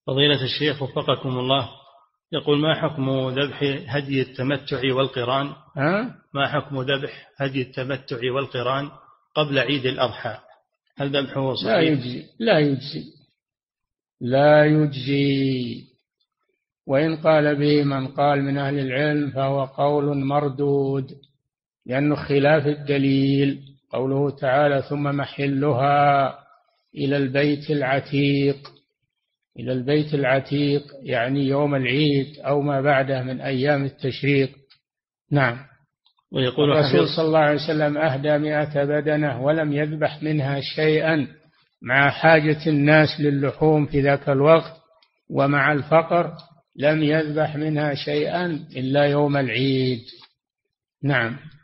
فضيلة الشيخ وفقكم الله، يقول: ما حكم ذبح هدي التمتع والقران؟ ما حكم ذبح هدي التمتع والقران قبل عيد الأضحى؟ هل ذبحه صحيح؟ لا يجزي. وإن قال به من قال من أهل العلم فهو قول مردود، لأنه خلاف الدليل. قوله تعالى: ثم محلها إلى البيت العتيق. إلى البيت العتيق يعني يوم العيد أو ما بعده من أيام التشريق. نعم. ويقول الرسول صلى الله عليه وسلم أهدى 100 بدنة ولم يذبح منها شيئا، مع حاجة الناس للحوم في ذاك الوقت ومع الفقر لم يذبح منها شيئا إلا يوم العيد. نعم.